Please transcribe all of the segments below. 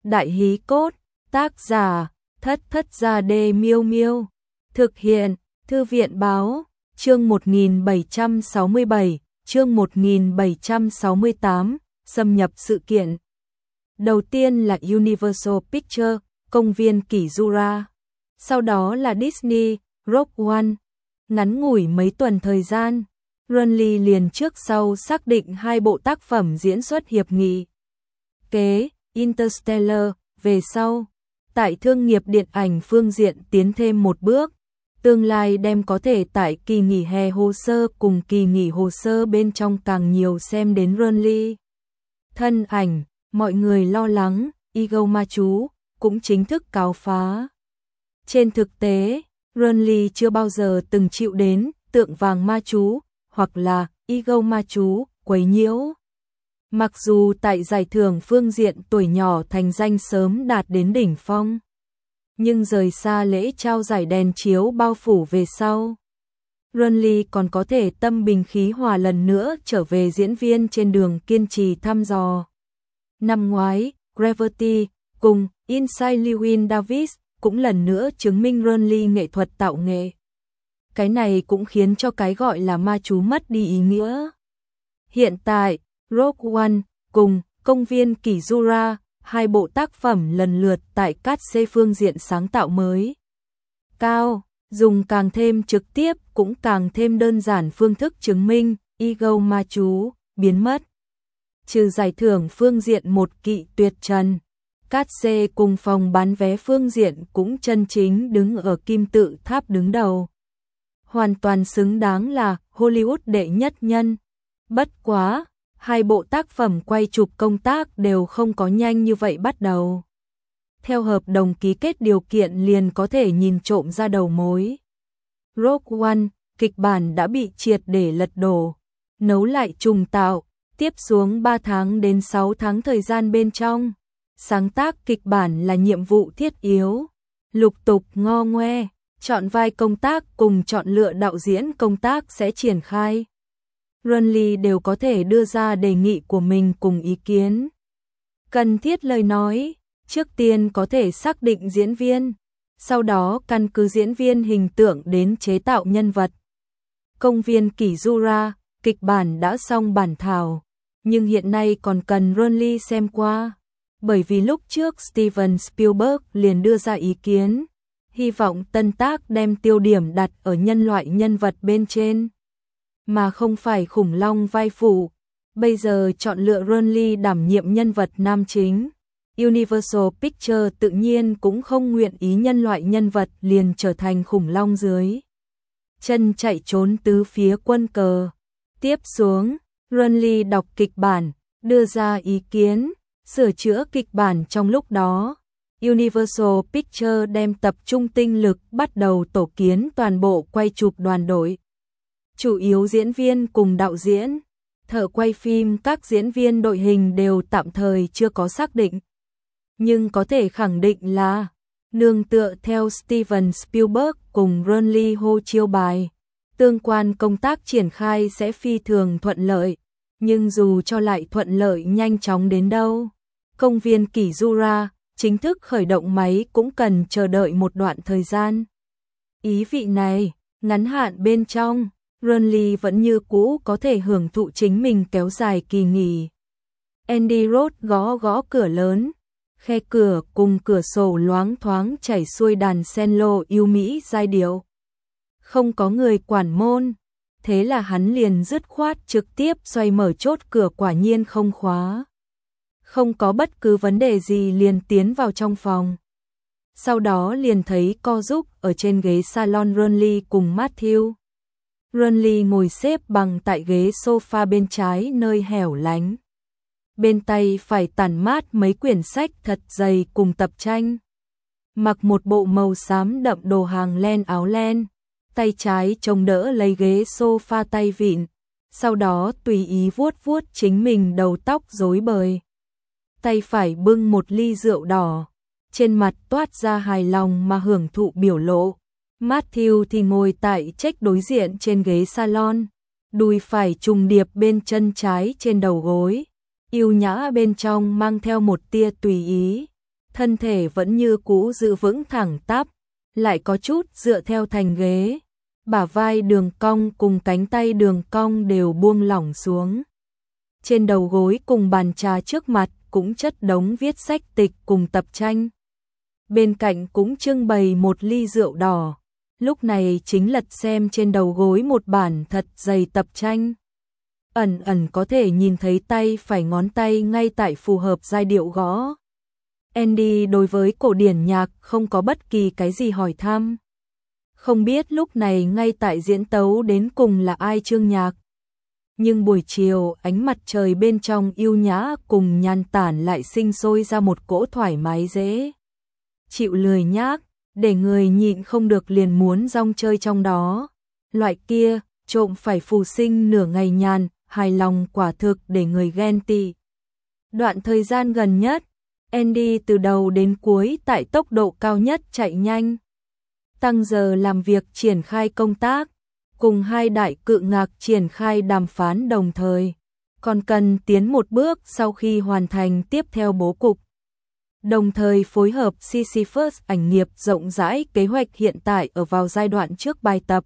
Đại hí cốt, tác giả, Thất Thất Gia Đê Miêu Miêu. Thực hiện, Thư viện Báo, chương 1767, chương 1768, xâm nhập sự kiện. Đầu tiên là Universal Pictures, công viên kỷ Jura. Sau đó là Disney, Rogue One. Ngắn ngủi mấy tuần thời gian, Runley liền trước sau xác định 2 bộ tác phẩm diễn xuất hiệp nghị kế Interstellar. Về sau, tại thương nghiệp điện ảnh phương diện tiến thêm một bước, tương lai đem có thể tại kỳ nghỉ hè hồ sơ cùng kỳ nghỉ hồ sơ bên trong càng nhiều xem đến Runley. Thân ảnh, mọi người lo lắng, Ego ma chú, cũng chính thức cáo phá. Trên thực tế, Runley chưa bao giờ từng chịu đến tượng vàng ma chú, hoặc là Ego ma chú, quấy nhiễu. Mặc dù tại giải thưởng phương diện tuổi nhỏ thành danh sớm đạt đến đỉnh phong, nhưng rời xa lễ trao giải đèn chiếu bao phủ về sau, Runley còn có thể tâm bình khí hòa lần nữa trở về diễn viên trên đường kiên trì thăm dò. Năm ngoái, Gravity cùng Inside Llewyn Davis cũng lần nữa chứng minh Runley nghệ thuật tạo nghệ. Cái này cũng khiến cho cái gọi là ma chú mất đi ý nghĩa. Hiện tại, Rogue One cùng công viên kỷ Jura, 2 bộ tác phẩm lần lượt tại các phương diện sáng tạo mới cao, dùng càng thêm trực tiếp cũng càng thêm đơn giản phương thức chứng minh Ego ma chú biến mất. Trừ giải thưởng phương diện một kỵ tuyệt trần, các cùng phòng bán vé phương diện cũng chân chính đứng ở kim tự tháp đứng đầu. Hoàn toàn xứng đáng là Hollywood đệ nhất nhân. Bất quá, 2 bộ tác phẩm quay chụp công tác đều không có nhanh như vậy bắt đầu. Theo hợp đồng ký kết điều kiện liền có thể nhìn trộm ra đầu mối. Rogue One, kịch bản đã bị triệt để lật đổ, nấu lại trùng tạo, tiếp xuống 3 tháng đến 6 tháng thời gian bên trong. Sáng tác kịch bản là nhiệm vụ thiết yếu, lục tục ngo ngoe, chọn vai công tác cùng chọn lựa đạo diễn công tác sẽ triển khai. Runley đều có thể đưa ra đề nghị của mình cùng ý kiến. Cần thiết lời nói, trước tiên có thể xác định diễn viên, sau đó căn cứ diễn viên hình tượng đến chế tạo nhân vật. Công viên kỷ Jura, kịch bản đã xong bản thảo, nhưng hiện nay còn cần Runley xem qua. Bởi vì lúc trước Steven Spielberg liền đưa ra ý kiến, hy vọng tân tác đem tiêu điểm đặt ở nhân loại nhân vật bên trên, mà không phải khủng long vai phụ. Bây giờ chọn lựa Runley đảm nhiệm nhân vật nam chính. Universal Pictures tự nhiên cũng không nguyện ý nhân loại nhân vật liền trở thành khủng long dưới chân chạy trốn tứ phía quân cờ. Tiếp xuống, Runley đọc kịch bản, đưa ra ý kiến, sửa chữa kịch bản. Trong lúc đó, Universal Pictures đem tập trung tinh lực bắt đầu tổ kiến toàn bộ quay chụp đoàn đội. Chủ yếu diễn viên cùng đạo diễn, thợ quay phim, các diễn viên đội hình đều tạm thời chưa có xác định. Nhưng có thể khẳng định là, nương tựa theo Steven Spielberg cùng Runley hô chiêu bài, tương quan công tác triển khai sẽ phi thường thuận lợi. Nhưng dù cho lại thuận lợi nhanh chóng đến đâu, công viên kỷ Jura chính thức khởi động máy cũng cần chờ đợi một đoạn thời gian. Ý vị này, ngắn hạn bên trong, Runley vẫn như cũ có thể hưởng thụ chính mình kéo dài kỳ nghỉ. Andy Roth gõ gõ cửa lớn, khe cửa cùng cửa sổ loáng thoáng chảy xuôi đàn cello yêu mỹ giai điệu. Không có người quản môn, thế là hắn liền dứt khoát trực tiếp xoay mở chốt cửa, quả nhiên không khóa. Không có bất cứ vấn đề gì liền tiến vào trong phòng. Sau đó liền thấy co giúp ở trên ghế salon Runley cùng Matthew. Runley ngồi xếp bằng tại ghế sofa bên trái nơi hẻo lánh. Bên tay phải tản mát mấy quyển sách thật dày cùng tập tranh. Mặc một bộ màu xám đậm đồ hàng len áo len. Tay trái chống đỡ lấy ghế sofa tay vịn. Sau đó tùy ý vuốt vuốt chính mình đầu tóc rối bời. Tay phải bưng một ly rượu đỏ. Trên mặt toát ra hài lòng mà hưởng thụ biểu lộ. Matthew thì ngồi tại trách đối diện trên ghế salon, đùi phải trùng điệp bên chân trái trên đầu gối, yêu nhã bên trong mang theo một tia tùy ý. thân thể vẫn như cũ giữ vững thẳng tắp, lại có chút dựa theo thành ghế, bả vai đường cong cùng cánh tay đường cong đều buông lỏng xuống. Trên đầu gối cùng bàn trà trước mặt cũng chất đống viết sách tịch cùng tập tranh. Bên cạnh cũng trưng bày một ly rượu đỏ, lúc này chính lật xem trên đầu gối một bản thật dày tập tranh. Ẩn ẩn có thể nhìn thấy tay phải ngón tay ngay tại phù hợp giai điệu gõ. Andy đối với cổ điển nhạc không có bất kỳ cái gì hỏi thăm. Không biết lúc này ngay tại diễn tấu đến cùng là ai chương nhạc. Nhưng buổi chiều ánh mặt trời bên trong yêu nhã cùng nhan tản lại sinh sôi ra một cỗ thoải mái dễ chịu lười nhác, để người nhịn không được liền muốn rong chơi trong đó. Loại kia, trộm phải phù sinh nửa ngày nhàn, hài lòng quả thực để người ghen tị. Đoạn thời gian gần nhất, Andy từ đầu đến cuối tại tốc độ cao nhất chạy nhanh. Tăng giờ làm việc triển khai công tác, cùng hai đại cự ngạc triển khai đàm phán đồng thời, còn cần tiến một bước sau khi hoàn thành tiếp theo bố cục. Đồng thời phối hợp Sisyphus ảnh nghiệp rộng rãi kế hoạch hiện tại ở vào giai đoạn trước bài tập.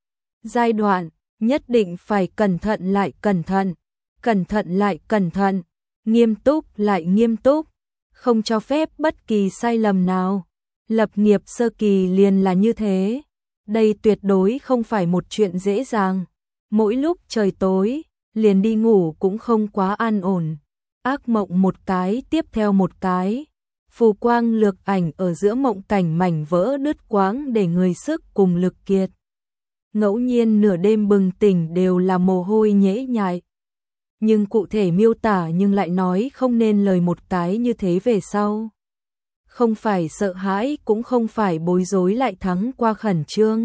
Giai đoạn nhất định phải cẩn thận lại cẩn thận, cẩn thận lại cẩn thận, nghiêm túc lại nghiêm túc, không cho phép bất kỳ sai lầm nào. Lập nghiệp sơ kỳ liền là như thế. Đây tuyệt đối không phải một chuyện dễ dàng. Mỗi lúc trời tối, liền đi ngủ cũng không quá an ổn. Ác mộng một cái tiếp theo một cái. Phù quang lược ảnh ở giữa mộng cảnh mảnh vỡ đứt quãng để người sức cùng lực kiệt. Ngẫu nhiên nửa đêm bừng tỉnh đều là mồ hôi nhễ nhại. Nhưng cụ thể miêu tả nhưng lại nói không nên lời một cái như thế về sau. Không phải sợ hãi cũng không phải bối rối lại thắng qua khẩn trương.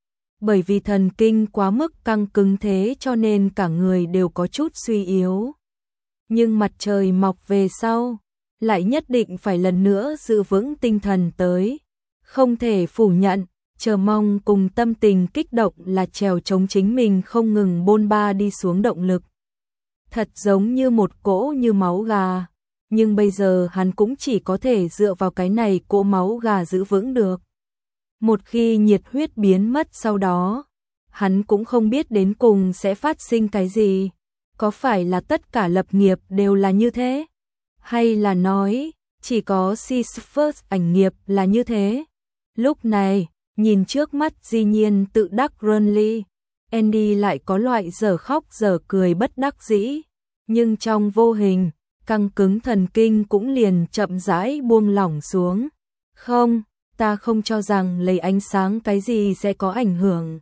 Bởi vì thần kinh quá mức căng cứng thế cho nên cả người đều có chút suy yếu. Nhưng mặt trời mọc về sau, lại nhất định phải lần nữa giữ vững tinh thần tới. Không thể phủ nhận, chờ mong cùng tâm tình kích động là trèo chống chính mình không ngừng bôn ba đi xuống động lực. Thật giống như một cỗ như máu gà. Nhưng bây giờ hắn cũng chỉ có thể dựa vào cái này cỗ máu gà giữ vững được. Một khi nhiệt huyết biến mất sau đó, hắn cũng không biết đến cùng sẽ phát sinh cái gì. Có phải là tất cả lập nghiệp đều là như thế? Hay là nói, chỉ có Sisyphus ảnh nghiệp là như thế? Lúc này, nhìn trước mắt dĩ nhiên tự đắc Ronly, Andy lại có loại dở khóc dở cười bất đắc dĩ. Nhưng trong vô hình, căng cứng thần kinh cũng liền chậm rãi buông lỏng xuống. Không, ta không cho rằng lấy ánh sáng cái gì sẽ có ảnh hưởng.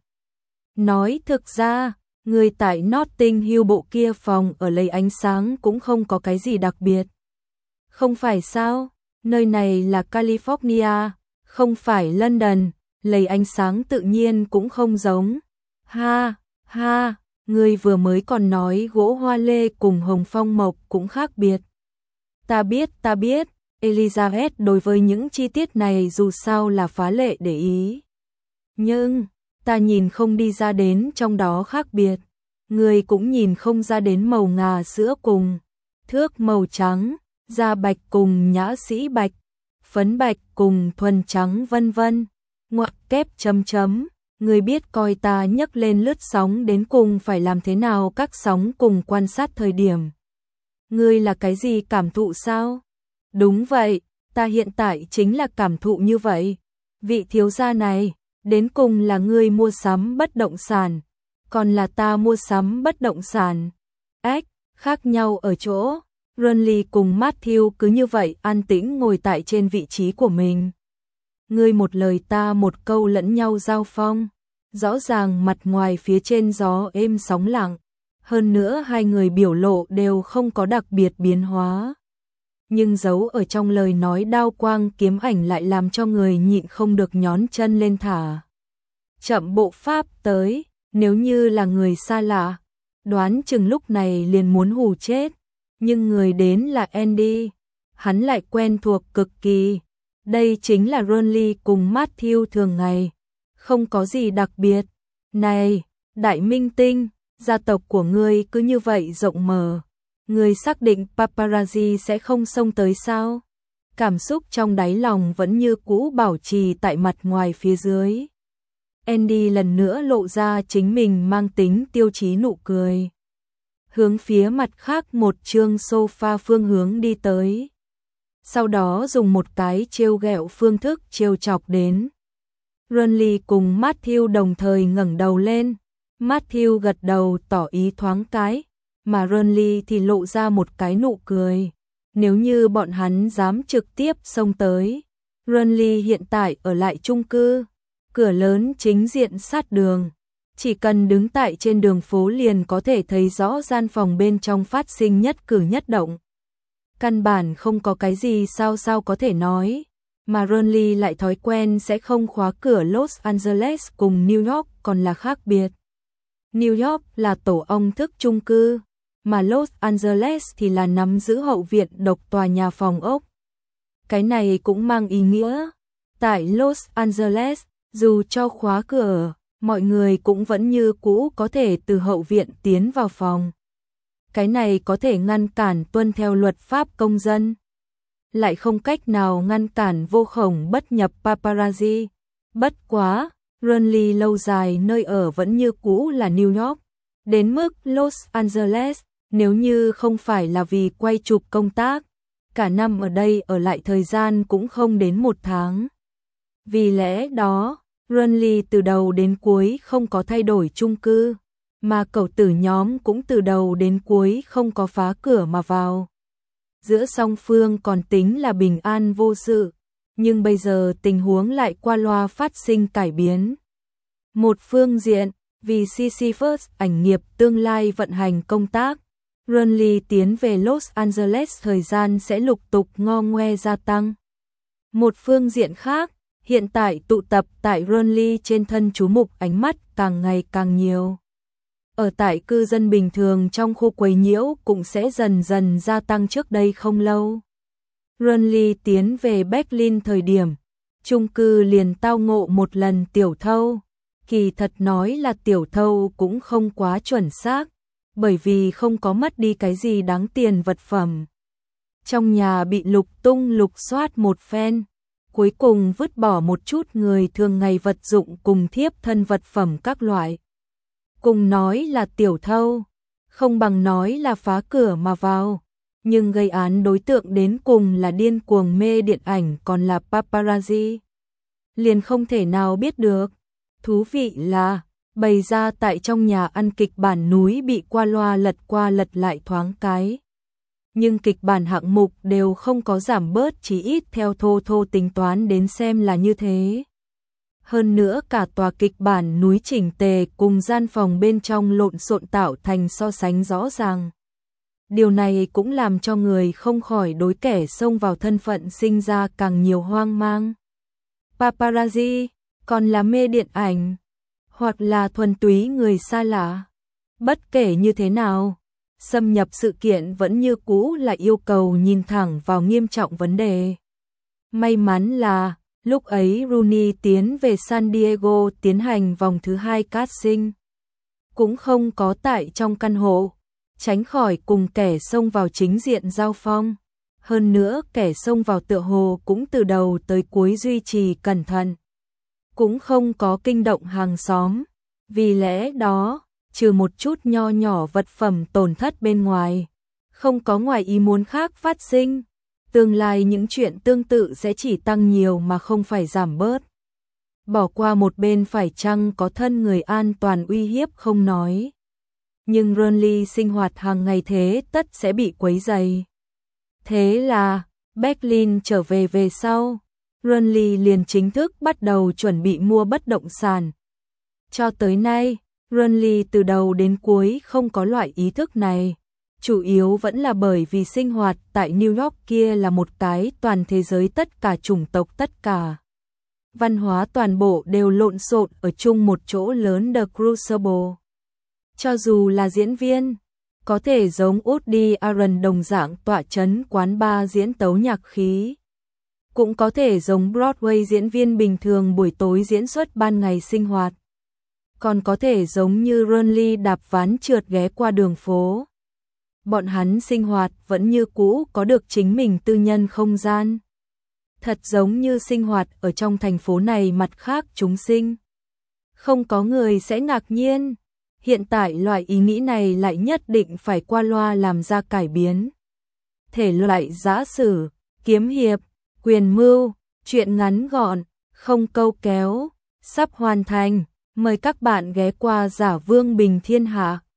Nói thực ra, người tại Notting Hill bộ kia phòng ở lấy ánh sáng cũng không có cái gì đặc biệt. Không phải sao, nơi này là California, không phải London, lấy ánh sáng tự nhiên cũng không giống. Ha, ha. Ngươi vừa mới còn nói gỗ hoa lê cùng hồng phong mộc cũng khác biệt. Ta biết, Elizabeth đối với những chi tiết này dù sao là phá lệ để ý. Nhưng, ta nhìn không đi ra đến trong đó khác biệt. Ngươi cũng nhìn không ra đến màu ngà sữa cùng thước màu trắng, da bạch cùng nhã sĩ bạch, phấn bạch cùng thuần trắng vân vân. Ngoặc kép chấm chấm. Ngươi biết coi ta nhấc lên lướt sóng đến cùng phải làm thế nào các sóng cùng quan sát thời điểm. Ngươi là cái gì cảm thụ sao? Đúng vậy, ta hiện tại chính là cảm thụ như vậy. Vị thiếu gia này, đến cùng là ngươi mua sắm bất động sản, còn là ta mua sắm bất động sản. Ếch, khác nhau ở chỗ, Ronly cùng Matthew cứ như vậy an tĩnh ngồi tại trên vị trí của mình. Ngươi một lời ta một câu lẫn nhau giao phong, rõ ràng mặt ngoài phía trên gió êm sóng lặng, hơn nữa hai người biểu lộ đều không có đặc biệt biến hóa. Nhưng giấu ở trong lời nói đao quang kiếm ảnh lại làm cho người nhịn không được nhón chân lên thả. Chậm bộ pháp tới, nếu như là người xa lạ, đoán chừng lúc này liền muốn hù chết, nhưng người đến là Andy, hắn lại quen thuộc cực kỳ. Đây chính là Ronly cùng Matthew thường ngày, không có gì đặc biệt. Này, đại minh tinh, gia tộc của ngươi cứ như vậy rộng mở, ngươi xác định paparazzi sẽ không xông tới sao? cảm xúc trong đáy lòng vẫn như cũ bảo trì tại mặt ngoài phía dưới. Andy lần nữa lộ ra chính mình mang tính tiêu chí nụ cười. Hướng phía mặt khác một chương sofa phương hướng đi tới. Sau đó dùng một cái trêu ghẹo phương thức trêu chọc đến. Ronly cùng Matthew đồng thời ngẩng đầu lên. Matthew gật đầu tỏ ý thoáng cái, mà Ronly thì lộ ra một cái nụ cười. Nếu như bọn hắn dám trực tiếp xông tới, Ronly hiện tại ở lại chung cư, cửa lớn chính diện sát đường. Chỉ cần đứng tại trên đường phố liền có thể thấy rõ gian phòng bên trong phát sinh nhất cử nhất động. Căn bản không có cái gì sao có thể nói, mà Ronly lại thói quen sẽ không khóa cửa. Los Angeles cùng New York còn là khác biệt. New York là tổ ong thức chung cư, mà Los Angeles thì là nắm giữ hậu viện độc tòa nhà phòng ốc. Cái này cũng mang ý nghĩa, tại Los Angeles, dù cho khóa cửa, mọi người cũng vẫn như cũ có thể từ hậu viện tiến vào phòng. Cái này có thể ngăn cản tuân theo luật pháp công dân, lại không cách nào ngăn cản vô khổng bất nhập paparazzi. Bất quá, Ronly lâu dài nơi ở vẫn như cũ là New York, đến mức Los Angeles, nếu như không phải là vì quay chụp công tác, cả năm ở đây ở lại thời gian cũng không đến 1 tháng. Vì lẽ đó, Ronly từ đầu đến cuối không có thay đổi chung cư, mà cậu tử nhóm cũng từ đầu đến cuối không có phá cửa mà vào. Giữa song phương còn tính là bình an vô sự, nhưng bây giờ tình huống lại qua loa phát sinh cải biến. Một phương diện, vì CC First ảnh nghiệp tương lai vận hành công tác, Ronly tiến về Los Angeles thời gian sẽ lục tục ngo ngoe gia tăng. Một phương diện khác, hiện tại tụ tập tại Ronly trên thân chú mục ánh mắt càng ngày càng nhiều. Ở tại cư dân bình thường trong khu quấy nhiễu cũng sẽ dần dần gia tăng. Trước đây không lâu, Ronly tiến về Berlin thời điểm, chung cư liền tao ngộ một lần tiểu thâu. Kỳ thật nói là tiểu thâu cũng không quá chuẩn xác, bởi vì không có mất đi cái gì đáng tiền vật phẩm. Trong nhà bị lục tung lục soát một phen, cuối cùng vứt bỏ một chút người thường ngày vật dụng cùng thiếp thân vật phẩm các loại. Cùng nói là tiểu thâu, không bằng nói là phá cửa mà vào, nhưng gây án đối tượng đến cùng là điên cuồng mê điện ảnh còn là paparazzi. Liền không thể nào biết được. Thú vị là, bày ra tại trong nhà ăn kịch bản núi bị qua loa lật qua lật lại thoáng cái. Nhưng kịch bản hạng mục đều không có giảm bớt, chỉ ít theo thô thô tính toán đến xem là như thế. Hơn nữa cả tòa kịch bản núi chỉnh tề cùng gian phòng bên trong lộn xộn tạo thành so sánh rõ ràng. Điều này cũng làm cho người không khỏi đối kẻ xông vào thân phận sinh ra càng nhiều hoang mang. Paparazzi, còn là mê điện ảnh, hoặc là thuần túy người xa lạ. Bất kể như thế nào, xâm nhập sự kiện vẫn như cũ là yêu cầu nhìn thẳng vào nghiêm trọng vấn đề. May mắn là, lúc ấy Rooney tiến về San Diego tiến hành vòng thứ 2 casting. Cũng không có tại trong căn hộ, tránh khỏi cùng kẻ xông vào chính diện giao phong. Hơn nữa kẻ xông vào tựa hồ cũng từ đầu tới cuối duy trì cẩn thận. Cũng không có kinh động hàng xóm. Vì lẽ đó, trừ một chút nho nhỏ vật phẩm tổn thất bên ngoài, không có ngoài ý muốn khác phát sinh. Tương lai những chuyện tương tự sẽ chỉ tăng nhiều mà không phải giảm bớt. Bỏ qua một bên phải chăng có thân người an toàn uy hiếp không nói. Nhưng Ronly sinh hoạt hàng ngày thế tất sẽ bị quấy rầy. Thế là, Berlin trở về sau, Ronly liền chính thức bắt đầu chuẩn bị mua bất động sản. Cho tới nay, Ronly từ đầu đến cuối không có loại ý thức này. Chủ yếu vẫn là bởi vì sinh hoạt tại New York kia là một cái toàn thế giới, tất cả chủng tộc, tất cả văn hóa toàn bộ đều lộn xộn ở chung một chỗ lớn. The Crucible. Cho dù là diễn viên, có thể giống Woody Allen đồng dạng tọa chấn quán bar diễn tấu nhạc khí. Cũng có thể giống Broadway diễn viên bình thường buổi tối diễn xuất ban ngày sinh hoạt. Còn có thể giống như Ronly đạp ván trượt ghé qua đường phố. Bọn hắn sinh hoạt vẫn như cũ có được chính mình tư nhân không gian. thật giống như sinh hoạt ở trong thành phố này mặt khác chúng sinh. Không có người sẽ ngạc nhiên. Hiện tại loại ý nghĩ này lại nhất định phải qua loa làm ra cải biến. Thể loại giã sử, kiếm hiệp, quyền mưu, truyện ngắn gọn, không câu kéo, sắp hoàn thành. Mời các bạn ghé qua Giả Vương Bình Thiên Hạ.